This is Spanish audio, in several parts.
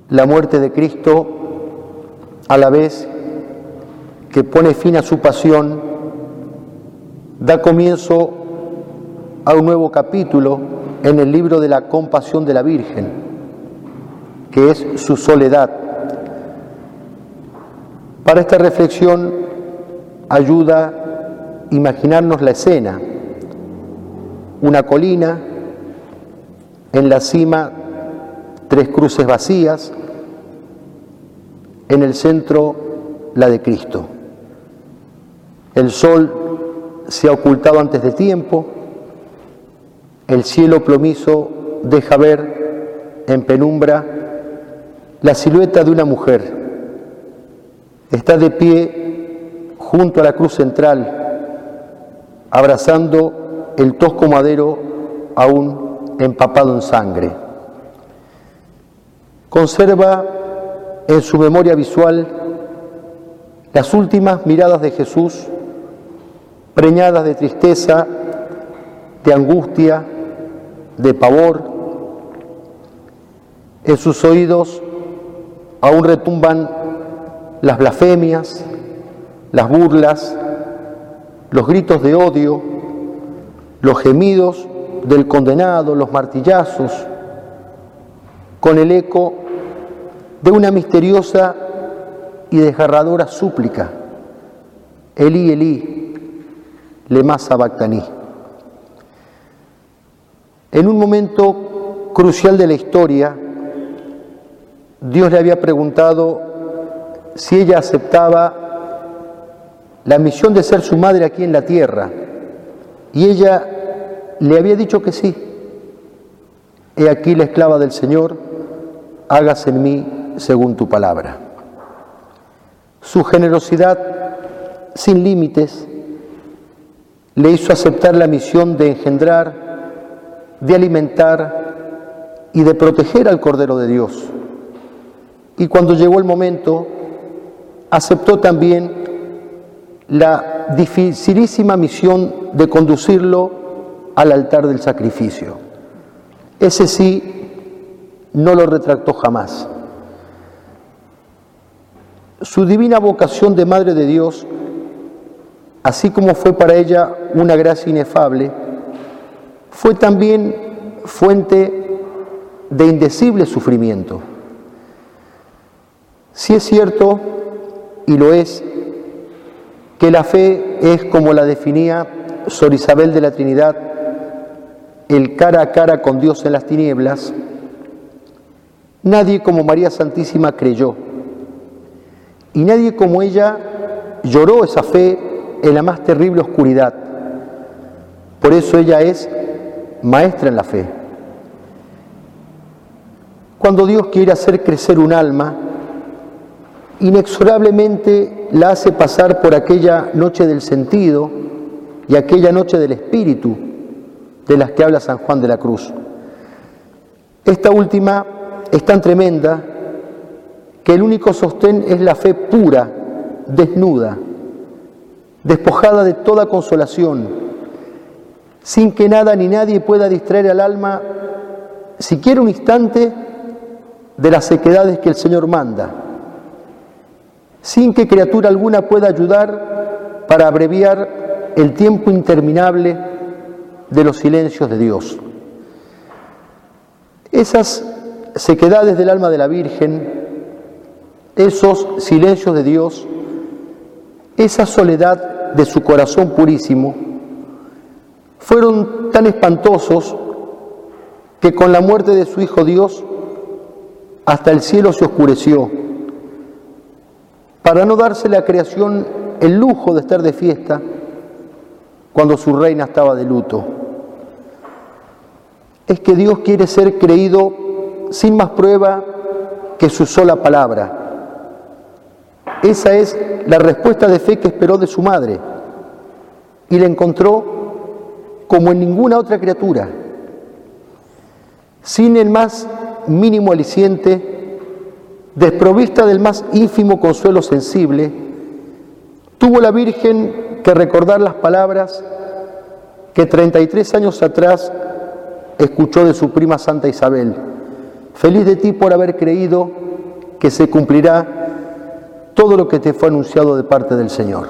la muerte de Cristo, a la vez que pone fin a su pasión, da comienzo a un nuevo capítulo en el libro de la compasión de la Virgen, que es su soledad. Para esta reflexión ayuda a imaginarnos la escena: una colina, en la cima 3 cruces vacías, en el centro la de Cristo. El sol se ha ocultado antes de tiempo, el cielo plomizo deja ver en penumbra la silueta de una mujer. Está de pie junto a la cruz central, abrazando el tosco madero aún empapado en sangre. Conserva en su memoria visual las últimas miradas de Jesús, preñadas de tristeza, de angustia, de pavor. En sus oídos aún retumban las blasfemias, las burlas, los gritos de odio, los gemidos del condenado, los martillazos, con el eco de una misteriosa y desgarradora súplica: Elí, Elí, lema sabactaní. En un momento crucial de la historia, Dios le había preguntado si ella aceptaba la misión de ser su madre aquí en la tierra, y ella le había dicho que sí. He aquí la esclava del Señor, hágase en mí según tu palabra. Su generosidad sin límites le hizo aceptar la misión de engendrar, de alimentar y de proteger al Cordero de Dios. Y cuando llegó el momento, aceptó también la dificilísima misión de conducirlo al altar del sacrificio. Ese sí no lo retractó jamás. Su divina vocación de Madre de Dios, así como fue para ella una gracia inefable, fue también fuente de indecible sufrimiento. Sí es cierto, y lo es, que la fe es, como la definía Sor Isabel de la Trinidad, el cara a cara con Dios en las tinieblas. Nadie como María Santísima creyó, y nadie como ella lloró esa fe en la más terrible oscuridad. Por eso ella es maestra en la fe. Cuando Dios quiere hacer crecer un alma, inexorablemente la hace pasar por aquella noche del sentido y aquella noche del espíritu de las que habla San Juan de la Cruz. Esta última es tan tremenda que el único sostén es la fe pura, desnuda, despojada de toda consolación, sin que nada ni nadie pueda distraer al alma siquiera un instante de las sequedades que el Señor manda, sin que criatura alguna pueda ayudar para abreviar el tiempo interminable de los silencios de Dios. Esas sequedades del alma de la Virgen, esos silencios de Dios, esa soledad de su corazón purísimo, fueron tan espantosos que con la muerte de su Hijo Dios hasta el cielo se oscureció, para no darse la creación el lujo de estar de fiesta cuando su reina estaba de luto. Es que Dios quiere ser creído sin más prueba que su sola palabra. Esa es la respuesta de fe que esperó de su madre, y la encontró como en ninguna otra criatura. Sin el más mínimo aliciente, desprovista del más ínfimo consuelo sensible, tuvo la Virgen que recordar las palabras que 33 años atrás escuchó de su prima Santa Isabel: feliz de ti por haber creído que se cumplirá todo lo que te fue anunciado de parte del Señor.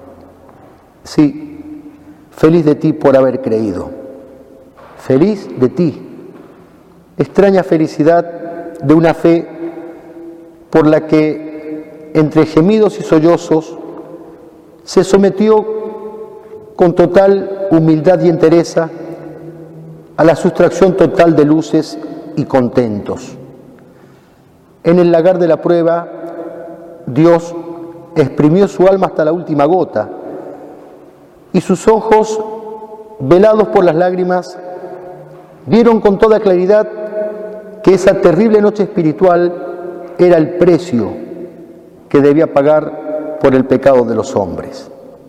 Sí, feliz de ti por haber creído. Feliz de ti. Extraña felicidad de una fe por la que, entre gemidos y sollozos, se sometió con total humildad y entereza a la sustracción total de luces y contentos. En el lagar de la prueba, Dios exprimió su alma hasta la última gota y sus ojos, velados por las lágrimas, vieron con toda claridad que esa terrible noche espiritual era el precio que debía pagar por el pecado de los hombres.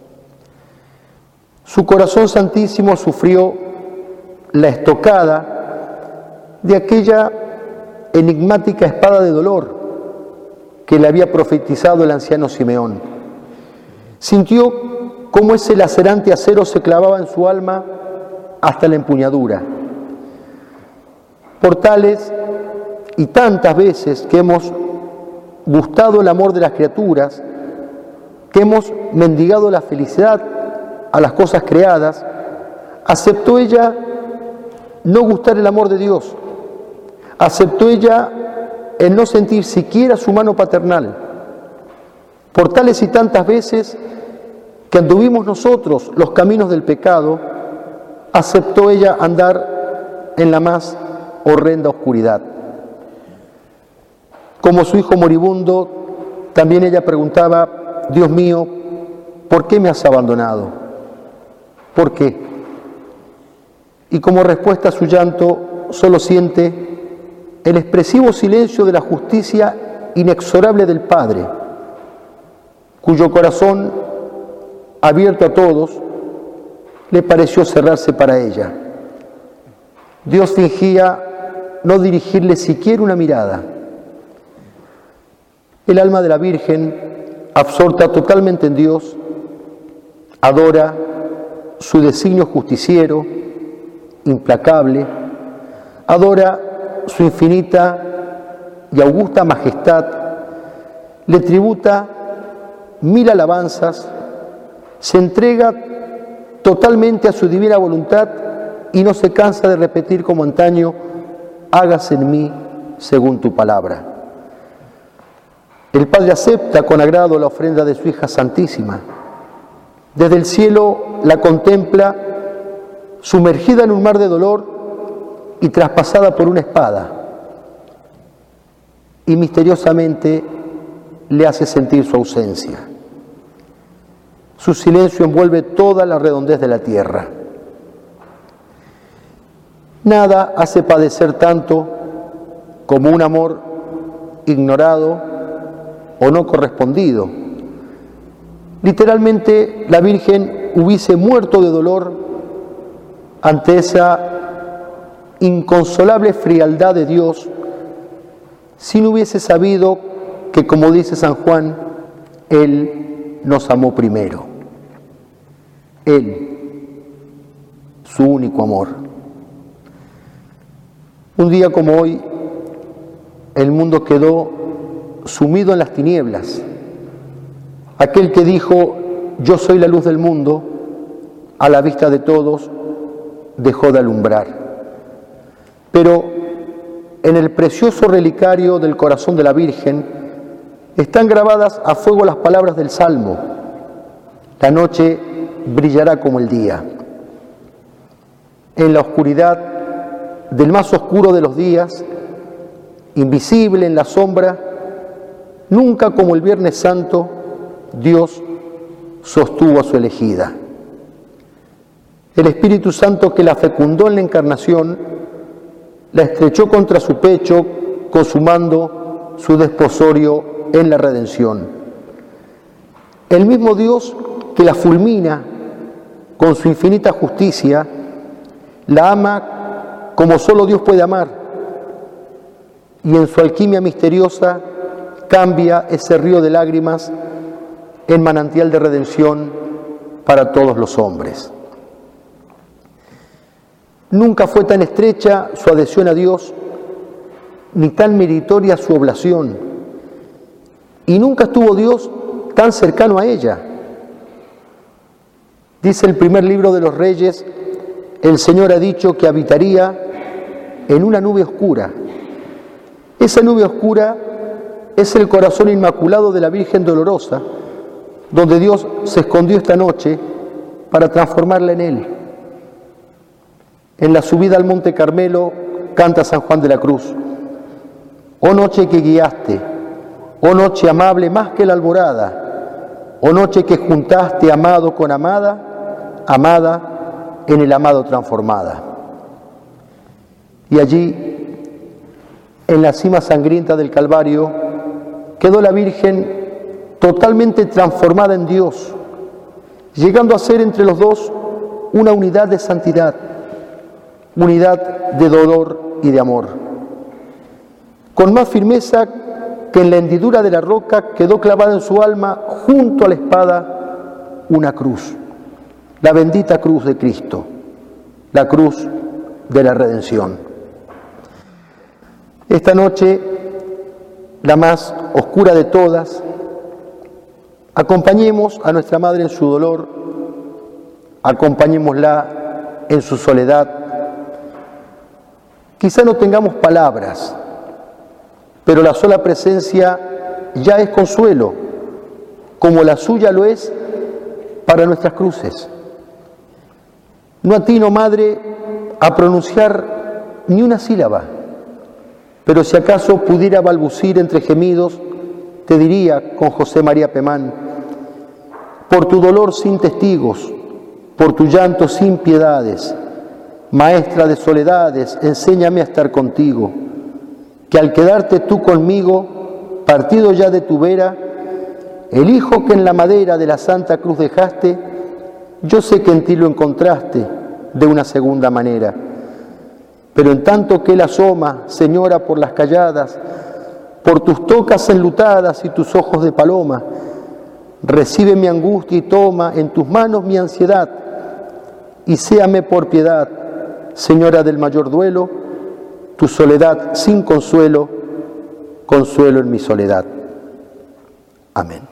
Su corazón santísimo sufrió la estocada de aquella enigmática espada de dolor que le había profetizado el anciano Simeón. Sintió cómo ese lacerante acero se clavaba en su alma hasta la empuñadura. Por tales y tantas veces que hemos gustado el amor de las criaturas, que hemos mendigado la felicidad a las cosas creadas, aceptó ella no gustar el amor de Dios, aceptó ella el no sentir siquiera su mano paternal. Por tales y tantas veces que anduvimos nosotros los caminos del pecado, aceptó ella andar en la más horrenda oscuridad. Como su hijo moribundo, también ella preguntaba: Dios mío, ¿por qué me has abandonado? ¿Por qué? Y como respuesta a su llanto, solo siente el expresivo silencio de la justicia inexorable del Padre, cuyo corazón, abierto a todos, le pareció cerrarse para ella. Dios fingía no dirigirle siquiera una mirada. El alma de la Virgen, absorta totalmente en Dios, adora su designio justiciero, implacable, adora su infinita y augusta majestad, le tributa 1000 alabanzas, se entrega totalmente a su divina voluntad y no se cansa de repetir como antaño: hágase en mí según tu palabra. El Padre acepta con agrado la ofrenda de su hija santísima. Desde el cielo la contempla sumergida en un mar de dolor y traspasada por una espada, y misteriosamente le hace sentir su ausencia. Su silencio envuelve toda la redondez de la tierra. Nada hace padecer tanto como un amor ignorado o no correspondido. Literalmente, la Virgen hubiese muerto de dolor ante esa inconsolable frialdad de Dios si no hubiese sabido que, como dice San Juan, Él nos amó primero. Él, su único amor. Un día como hoy, el mundo quedó sumido en las tinieblas. Aquel que dijo: yo soy la luz del mundo, a la vista de todos dejó de alumbrar. Pero en el precioso relicario del corazón de la Virgen están grabadas a fuego las palabras del Salmo: la noche brillará como el día. En la oscuridad del más oscuro de los días, invisible en la sombra, nunca como el Viernes Santo, Dios sostuvo a su elegida. El Espíritu Santo, que la fecundó en la Encarnación, la estrechó contra su pecho, consumando su desposorio en la redención. El mismo Dios que la fulmina con su infinita justicia, la ama como solo Dios puede amar, y en su alquimia misteriosa cambia ese río de lágrimas en manantial de redención para todos los hombres. Nunca fue tan estrecha su adhesión a Dios, ni tan meritoria su oblación, y nunca estuvo Dios tan cercano a ella. Dice el primer libro de los Reyes, el Señor ha dicho que habitaría en una nube oscura. Esa nube oscura es el corazón inmaculado de la Virgen Dolorosa, donde Dios se escondió esta noche para transformarla en Él. En la subida al Monte Carmelo canta San Juan de la Cruz: oh noche que guiaste, oh noche amable más que la alborada, oh noche que juntaste amado con amada, amada en el amado transformada. Y allí, en la cima sangrienta del Calvario, quedó la Virgen totalmente transformada en Dios, llegando a ser entre los dos una unidad de santidad, unidad de dolor y de amor. Con más firmeza que en la hendidura de la roca quedó clavada en su alma, junto a la espada, una cruz, la bendita cruz de Cristo, la cruz de la redención. Esta noche, la más oscura de todas, acompañemos a nuestra Madre en su dolor, acompañémosla en su soledad. Quizá no tengamos palabras, pero la sola presencia ya es consuelo, como la suya lo es para nuestras cruces. No atino, Madre, a pronunciar ni una sílaba, pero si acaso pudiera balbucir entre gemidos, te diría con José María Pemán: por tu dolor sin testigos, por tu llanto sin piedades, Maestra de soledades, enséñame a estar contigo, que al quedarte tú conmigo, partido ya de tu vera, el Hijo que en la madera de la Santa Cruz dejaste, yo sé que en ti lo encontraste de una segunda manera. Pero en tanto que Él asoma, Señora, por las calladas, por tus tocas enlutadas y tus ojos de paloma, recibe mi angustia y toma en tus manos mi ansiedad, y séame por piedad, Señora del mayor duelo, tu soledad sin consuelo, consuelo en mi soledad. Amén.